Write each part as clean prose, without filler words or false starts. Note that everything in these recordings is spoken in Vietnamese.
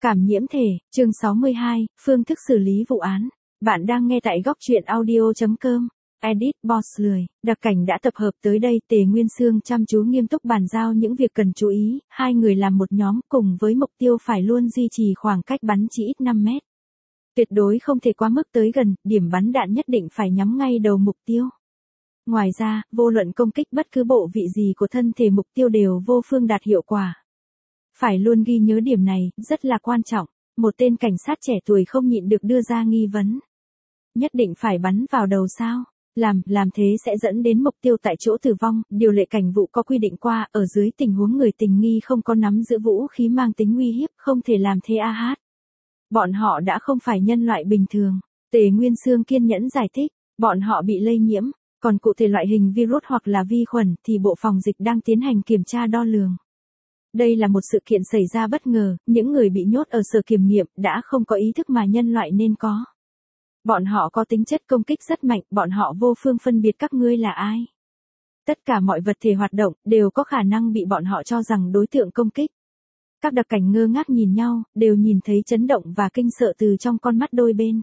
Cảm nhiễm thể, chương 62, phương thức xử lý vụ án. Bạn đang nghe tại góc truyện audio.com. Edit Boss lười, đặc cảnh đã tập hợp tới đây. Tề Nguyên Xương chăm chú nghiêm túc bàn giao những việc cần chú ý. Hai người làm một nhóm cùng với mục tiêu phải luôn duy trì khoảng cách bắn chỉ ít 5 mét. Tuyệt đối không thể quá mức tới gần, điểm bắn đạn nhất định phải nhắm ngay đầu mục tiêu. Ngoài ra, vô luận công kích bất cứ bộ vị gì của thân thể mục tiêu đều vô phương đạt hiệu quả. Phải luôn ghi nhớ điểm này, rất là quan trọng. Một tên cảnh sát trẻ tuổi không nhịn được đưa ra nghi vấn. Nhất định phải bắn vào đầu sao? Làm thế sẽ dẫn đến mục tiêu tại chỗ tử vong. Điều lệ cảnh vụ có quy định qua, ở dưới tình huống người tình nghi không có nắm giữ vũ khí mang tính uy hiếp, không thể làm thế Bọn họ đã không phải nhân loại bình thường. Tề Nguyên Xương kiên nhẫn giải thích, bọn họ bị lây nhiễm, còn cụ thể loại hình virus hoặc là vi khuẩn thì bộ phòng dịch đang tiến hành kiểm tra đo lường. Đây là một sự kiện xảy ra bất ngờ, những người bị nhốt ở sở kiểm nghiệm đã không có ý thức mà nhân loại nên có. Bọn họ có tính chất công kích rất mạnh, bọn họ vô phương phân biệt các ngươi là ai. Tất cả mọi vật thể hoạt động đều có khả năng bị bọn họ cho rằng đối tượng công kích. Các đặc cảnh ngơ ngác nhìn nhau, đều nhìn thấy chấn động và kinh sợ từ trong con mắt đôi bên.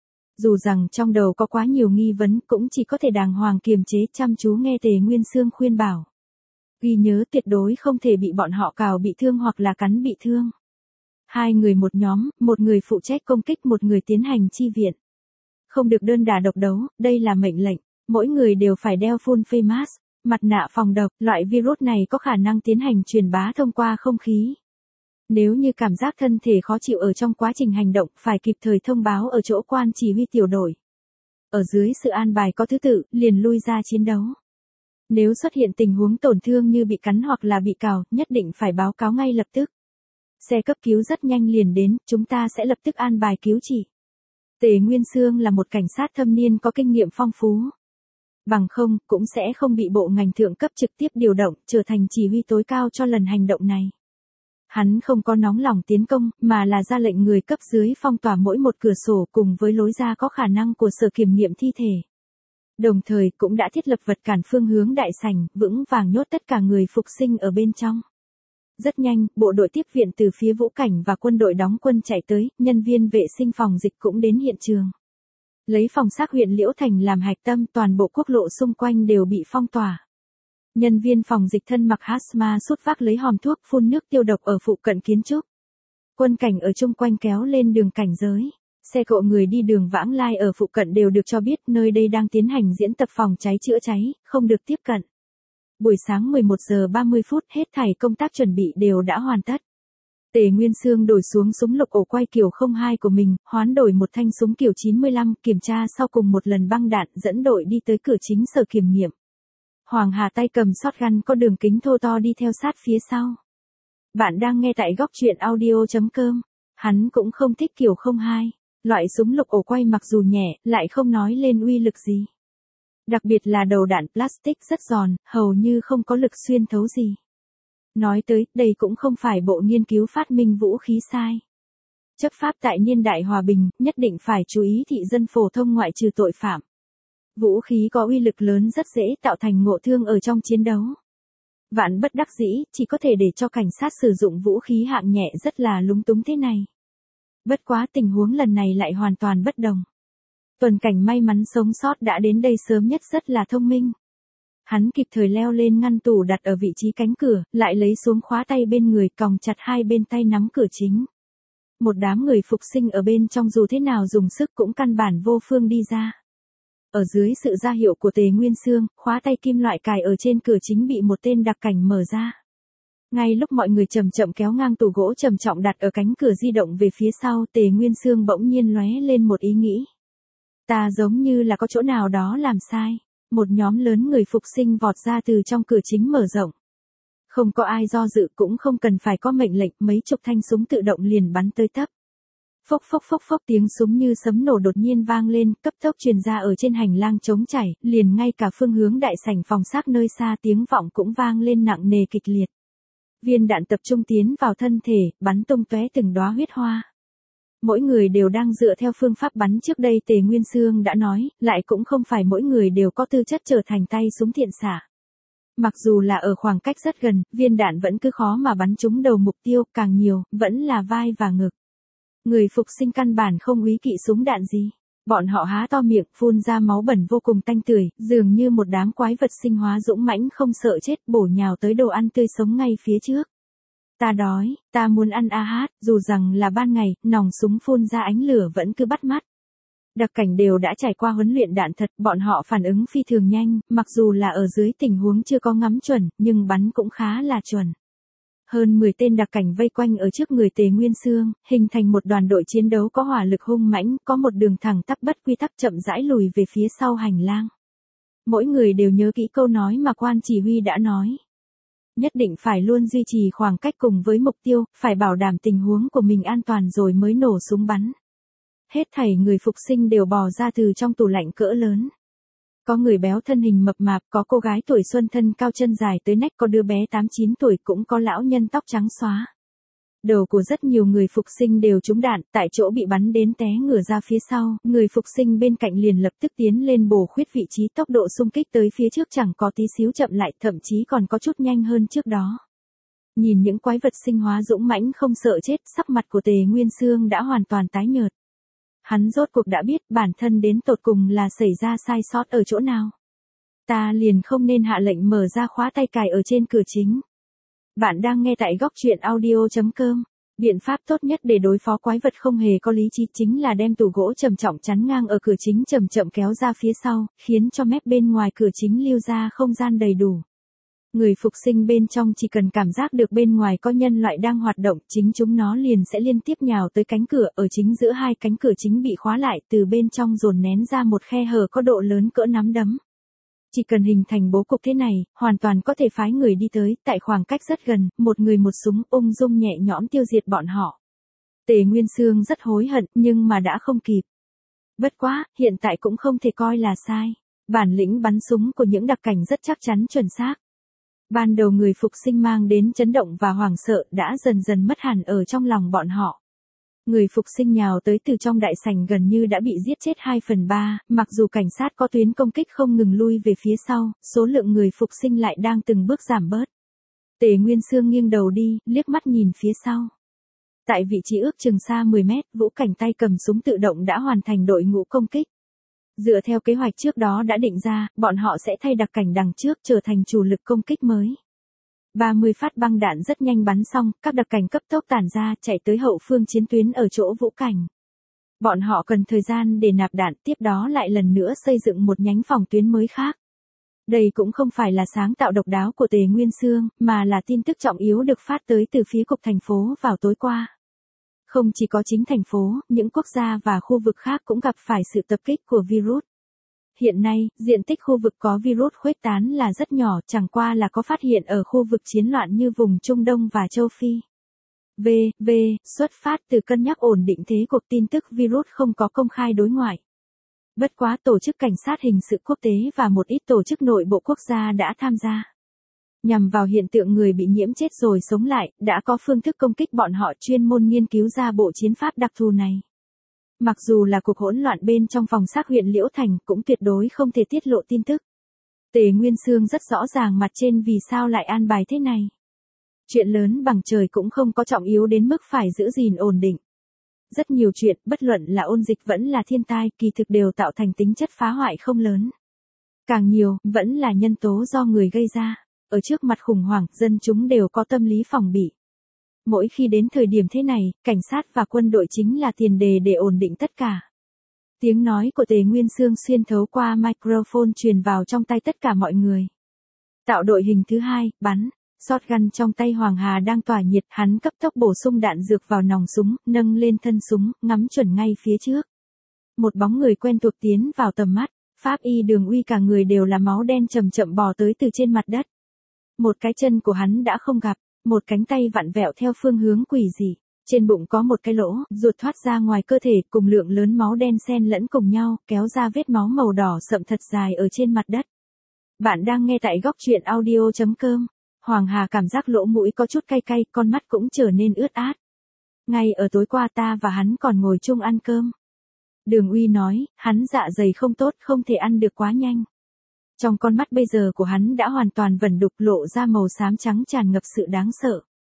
Dù rằng trong đầu có quá nhiều nghi vấn cũng chỉ có thể đàng hoàng kiềm chế chăm chú nghe Tề Nguyên Xương khuyên bảo. Ghi nhớ tuyệt đối không thể bị bọn họ cào bị thương hoặc là cắn bị thương. Hai người một nhóm, một người phụ trách công kích, một người tiến hành chi viện. Không được đơn đả độc đấu, đây là mệnh lệnh. Mỗi người đều phải đeo full face mask, mặt nạ phòng độc. Loại virus này có khả năng tiến hành truyền bá thông qua không khí. Nếu như cảm giác thân thể khó chịu ở trong quá trình hành động, phải kịp thời thông báo ở chỗ quan chỉ huy tiểu đội. Ở dưới sự an bài có thứ tự, liền lui ra chiến đấu. Nếu xuất hiện tình huống tổn thương như bị cắn hoặc là bị cào, nhất định phải báo cáo ngay lập tức. Xe cấp cứu rất nhanh liền đến, chúng ta sẽ lập tức an bài cứu trị. Tề Nguyên Xương là một cảnh sát thâm niên có kinh nghiệm phong phú. Bằng không, cũng sẽ không bị bộ ngành thượng cấp trực tiếp điều động, trở thành chỉ huy tối cao cho lần hành động này. Hắn không có nóng lòng tiến công, mà là ra lệnh người cấp dưới phong tỏa mỗi một cửa sổ cùng với lối ra có khả năng của sở kiểm nghiệm thi thể. Đồng thời cũng đã thiết lập vật cản phương hướng đại sảnh, vững vàng nhốt tất cả người phục sinh ở bên trong. Rất nhanh, bộ đội tiếp viện từ phía vũ cảnh và quân đội đóng quân chạy tới, nhân viên vệ sinh phòng dịch cũng đến hiện trường. Lấy phòng xác huyện Liễu Thành làm hạch tâm, toàn bộ quốc lộ xung quanh đều bị phong tỏa. Nhân viên phòng dịch thân mặc hazmat sút vác lấy hòm thuốc phun nước tiêu độc ở phụ cận kiến trúc. Quân cảnh ở chung quanh kéo lên đường cảnh giới. Xe cộ người đi đường vãng lai ở phụ cận đều được cho biết nơi đây đang tiến hành diễn tập phòng cháy chữa cháy, không được tiếp cận. Buổi sáng 11 giờ 30 phút hết thảy công tác chuẩn bị đều đã hoàn tất. Tề Nguyên Xương đổi xuống súng lục ổ quay kiểu 02 của mình, hoán đổi một thanh súng kiểu 95, kiểm tra sau cùng một lần băng đạn dẫn đội đi tới cửa chính sở kiểm nghiệm. Hoàng Hà tay cầm shotgun có đường kính thô to đi theo sát phía sau. Bạn đang nghe tại góc truyện audio.com. Hắn cũng không thích kiểu 02. Loại súng lục ổ quay mặc dù nhẹ, lại không nói lên uy lực gì. Đặc biệt là đầu đạn plastic rất giòn, hầu như không có lực xuyên thấu gì. Nói tới, đây cũng không phải bộ nghiên cứu phát minh vũ khí sai. Chấp pháp tại niên đại hòa bình, nhất định phải chú ý thị dân phổ thông ngoại trừ tội phạm. Vũ khí có uy lực lớn rất dễ tạo thành ngộ thương ở trong chiến đấu. Vạn bất đắc dĩ, chỉ có thể để cho cảnh sát sử dụng vũ khí hạng nhẹ rất là lúng túng thế này. Bất quá tình huống lần này lại hoàn toàn bất đồng. Tuần cảnh may mắn sống sót đã đến đây sớm nhất rất là thông minh. Hắn kịp thời leo lên ngăn tủ đặt ở vị trí cánh cửa, lại lấy xuống khóa tay bên người còng chặt hai bên tay nắm cửa chính. Một đám người phục sinh ở bên trong dù thế nào dùng sức cũng căn bản vô phương đi ra. Ở dưới sự ra hiệu của Tề Nguyên Xương, khóa tay kim loại cài ở trên cửa chính bị một tên đặc cảnh mở ra. Ngay lúc mọi người chậm chậm kéo ngang tủ gỗ trầm trọng đặt ở cánh cửa di động về phía sau, Tề Nguyên Xương bỗng nhiên lóe lên một ý nghĩ. Ta giống như là có chỗ nào đó làm sai. Một nhóm lớn người phục sinh vọt ra từ trong cửa chính mở rộng. Không có ai do dự cũng không cần phải có mệnh lệnh, mấy chục thanh súng tự động liền bắn tới tấp. Phốc phốc phốc phốc tiếng súng như sấm nổ đột nhiên vang lên, cấp tốc truyền ra ở trên hành lang trống chảy, liền ngay cả phương hướng đại sảnh phòng xác nơi xa tiếng vọng cũng vang lên nặng nề kịch liệt. Viên đạn tập trung tiến vào thân thể, bắn tung tóe từng đóa huyết hoa. Mỗi người đều đang dựa theo phương pháp bắn trước đây Tề Nguyên Xương đã nói, lại cũng không phải mỗi người đều có tư chất trở thành tay súng thiện xạ. Mặc dù là ở khoảng cách rất gần, viên đạn vẫn cứ khó mà bắn trúng đầu mục tiêu, càng nhiều, vẫn là vai và ngực. Người phục sinh căn bản không úy kỵ súng đạn gì. Bọn họ há to miệng, phun ra máu bẩn vô cùng tanh tưởi, dường như một đám quái vật sinh hóa dũng mãnh không sợ chết, bổ nhào tới đồ ăn tươi sống ngay phía trước. Ta đói, ta muốn ăn a hát, dù rằng là ban ngày, nòng súng phun ra ánh lửa vẫn cứ bắt mắt. Đặc cảnh đều đã trải qua huấn luyện đạn thật, bọn họ phản ứng phi thường nhanh, mặc dù là ở dưới tình huống chưa có ngắm chuẩn, nhưng bắn cũng khá là chuẩn. Hơn 10 tên đặc cảnh vây quanh ở trước người Tề Nguyên Xương, hình thành một đoàn đội chiến đấu có hỏa lực hung mãnh, có một đường thẳng tắp bất quy tắc chậm rãi lùi về phía sau hành lang. Mỗi người đều nhớ kỹ câu nói mà quan chỉ huy đã nói. Nhất định phải luôn duy trì khoảng cách cùng với mục tiêu, phải bảo đảm tình huống của mình an toàn rồi mới nổ súng bắn. Hết thảy người phục sinh đều bò ra từ trong tủ lạnh cỡ lớn. Có người béo thân hình mập mạp, có cô gái tuổi xuân thân cao chân dài tới nách, có đứa bé 8-9 tuổi, cũng có lão nhân tóc trắng xóa. Đầu của rất nhiều người phục sinh đều trúng đạn, tại chỗ bị bắn đến té ngửa ra phía sau, người phục sinh bên cạnh liền lập tức tiến lên bổ khuyết vị trí, tốc độ xung kích tới phía trước chẳng có tí xíu chậm lại, thậm chí còn có chút nhanh hơn trước đó. Nhìn những quái vật sinh hóa dũng mãnh không sợ chết, sắc mặt của Tề Nguyên Xương đã hoàn toàn tái nhợt. Hắn rốt cuộc đã biết bản thân đến tột cùng là xảy ra sai sót ở chỗ nào. Ta liền không nên hạ lệnh mở ra khóa tay cài ở trên cửa chính. Bạn đang nghe tại góc truyện audio.com. Biện pháp tốt nhất để đối phó quái vật không hề có lý trí chính là đem tủ gỗ trầm trọng chắn ngang ở cửa chính chậm chậm kéo ra phía sau, khiến cho mép bên ngoài cửa chính lưu ra không gian đầy đủ. Người phục sinh bên trong chỉ cần cảm giác được bên ngoài có nhân loại đang hoạt động, chính chúng nó liền sẽ liên tiếp nhào tới cánh cửa, ở chính giữa hai cánh cửa chính bị khóa lại, từ bên trong dồn nén ra một khe hở có độ lớn cỡ nắm đấm. Chỉ cần hình thành bố cục thế này, hoàn toàn có thể phái người đi tới, tại khoảng cách rất gần, một người một súng, ung dung nhẹ nhõm tiêu diệt bọn họ. Tề Nguyên Xương rất hối hận, nhưng mà đã không kịp. Bất quá, hiện tại cũng không thể coi là sai. Bản lĩnh bắn súng của những đặc cảnh rất chắc chắn chuẩn xác. Ban đầu người phục sinh mang đến chấn động và hoảng sợ đã dần dần mất hẳn ở trong lòng bọn họ. Người phục sinh nhào tới từ trong đại sảnh gần như đã bị giết chết 2/3, mặc dù cảnh sát có tuyến công kích không ngừng lui về phía sau, số lượng người phục sinh lại đang từng bước giảm bớt. Tề Nguyên Xương nghiêng đầu đi, liếc mắt nhìn phía sau. Tại vị trí ước chừng xa 10 mét, Vũ Cảnh tay cầm súng tự động đã hoàn thành đội ngũ công kích. Dựa theo kế hoạch trước đó đã định ra, bọn họ sẽ thay đặc cảnh đằng trước trở thành chủ lực công kích mới. 30 phát băng đạn rất nhanh bắn xong, các đặc cảnh cấp tốc tản ra, chạy tới hậu phương chiến tuyến ở chỗ Vũ Cảnh. Bọn họ cần thời gian để nạp đạn, tiếp đó lại lần nữa xây dựng một nhánh phòng tuyến mới khác. Đây cũng không phải là sáng tạo độc đáo của Tề Nguyên Xương, mà là tin tức trọng yếu được phát tới từ phía cục thành phố vào tối qua. Không chỉ có chính thành phố, những quốc gia và khu vực khác cũng gặp phải sự tập kích của virus. Hiện nay, diện tích khu vực có virus khuếch tán là rất nhỏ, chẳng qua là có phát hiện ở khu vực chiến loạn như vùng Trung Đông và châu Phi. Xuất phát từ cân nhắc ổn định thế cuộc, tin tức virus không có công khai đối ngoại. Bất quá tổ chức cảnh sát hình sự quốc tế và một ít tổ chức nội bộ quốc gia đã tham gia. Nhằm vào hiện tượng người bị nhiễm chết rồi sống lại, đã có phương thức công kích bọn họ chuyên môn nghiên cứu ra bộ chiến pháp đặc thù này. Mặc dù là cuộc hỗn loạn bên trong phòng xác huyện Liễu Thành cũng tuyệt đối không thể tiết lộ tin tức. Tề Nguyên Xương rất rõ ràng mặt trên vì sao lại an bài thế này. Chuyện lớn bằng trời cũng không có trọng yếu đến mức phải giữ gìn ổn định. Rất nhiều chuyện, bất luận là ôn dịch vẫn là thiên tai, kỳ thực đều tạo thành tính chất phá hoại không lớn. Càng nhiều, vẫn là nhân tố do người gây ra. Ở trước mặt khủng hoảng, dân chúng đều có tâm lý phòng bị. Mỗi khi đến thời điểm thế này, cảnh sát và quân đội chính là tiền đề để ổn định tất cả. Tiếng nói của Tề Nguyên Xương xuyên thấu qua microphone truyền vào trong tay tất cả mọi người. Tạo đội hình thứ hai, bắn. Shotgun trong tay Hoàng Hà đang tỏa nhiệt, hắn cấp tốc bổ sung đạn dược vào nòng súng, nâng lên thân súng, ngắm chuẩn ngay phía trước. Một bóng người quen thuộc tiến vào tầm mắt, Pháp Y Đường Uy cả người đều là máu đen chậm chậm bò tới từ trên mặt đất. Một cái chân của hắn đã không gặp, một cánh tay vặn vẹo theo phương hướng quỷ dị. Trên bụng có một cái lỗ, ruột thoát ra ngoài cơ thể cùng lượng lớn máu đen xen lẫn cùng nhau, kéo ra vết máu màu đỏ sậm thật dài ở trên mặt đất. Bạn đang nghe tại góc truyện audio.com. Hoàng Hà cảm giác lỗ mũi có chút cay cay, con mắt cũng trở nên ướt át. Ngay ở tối qua ta và hắn còn ngồi chung ăn cơm. Đường Uy nói, hắn dạ dày không tốt, không thể ăn được quá nhanh. Trong con mắt bây giờ của hắn đã hoàn toàn vẩn đục, lộ ra màu xám trắng tràn ngập sự đáng sợ.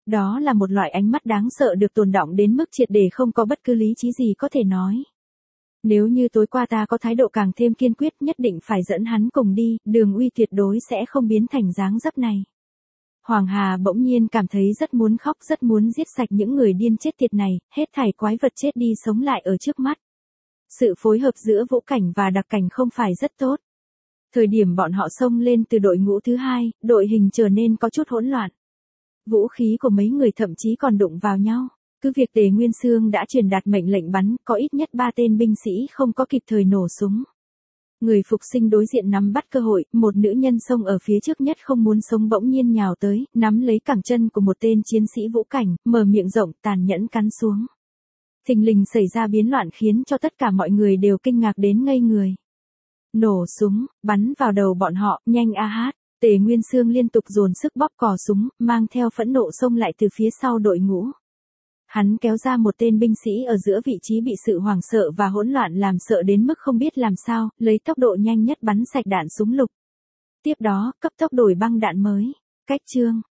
Đó là một loại ánh mắt đáng sợ được tồn đọng đến mức triệt để không có bất cứ lý trí gì có thể nói. Nếu như tối qua ta có thái độ càng thêm kiên quyết nhất định phải dẫn hắn cùng đi, Đường Uy tuyệt đối sẽ không biến thành dáng dấp này. Hoàng Hà bỗng nhiên cảm thấy rất muốn khóc, rất muốn giết sạch những người điên chết tiệt này, hết thảy quái vật chết đi sống lại ở trước mắt. Sự phối hợp giữa Vũ Cảnh và Đặc Cảnh không phải rất tốt. Thời điểm bọn họ xông lên từ đội ngũ thứ hai, đội hình trở nên có chút hỗn loạn. Vũ khí của mấy người thậm chí còn đụng vào nhau. Cứ việc Tề Nguyên Xương đã truyền đạt mệnh lệnh bắn, có ít nhất 3 tên binh sĩ không có kịp thời nổ súng. Người phục sinh đối diện nắm bắt cơ hội, một nữ nhân xông ở phía trước nhất không muốn sống bỗng nhiên nhào tới, nắm lấy cẳng chân của một tên chiến sĩ Vũ Cảnh, mở miệng rộng tàn nhẫn cắn xuống. Thình lình xảy ra biến loạn khiến cho tất cả mọi người đều kinh ngạc đến ngây người. Nổ súng, bắn vào đầu bọn họ, nhanh a hát. Tề Nguyên Xương liên tục dồn sức bóp cò súng, mang theo phẫn nộ xông lại từ phía sau đội ngũ. Hắn kéo ra một tên binh sĩ ở giữa vị trí bị sự hoảng sợ và hỗn loạn làm sợ đến mức không biết làm sao, lấy tốc độ nhanh nhất bắn sạch đạn súng lục. Tiếp đó, cấp tốc đổi băng đạn mới. Cách chương.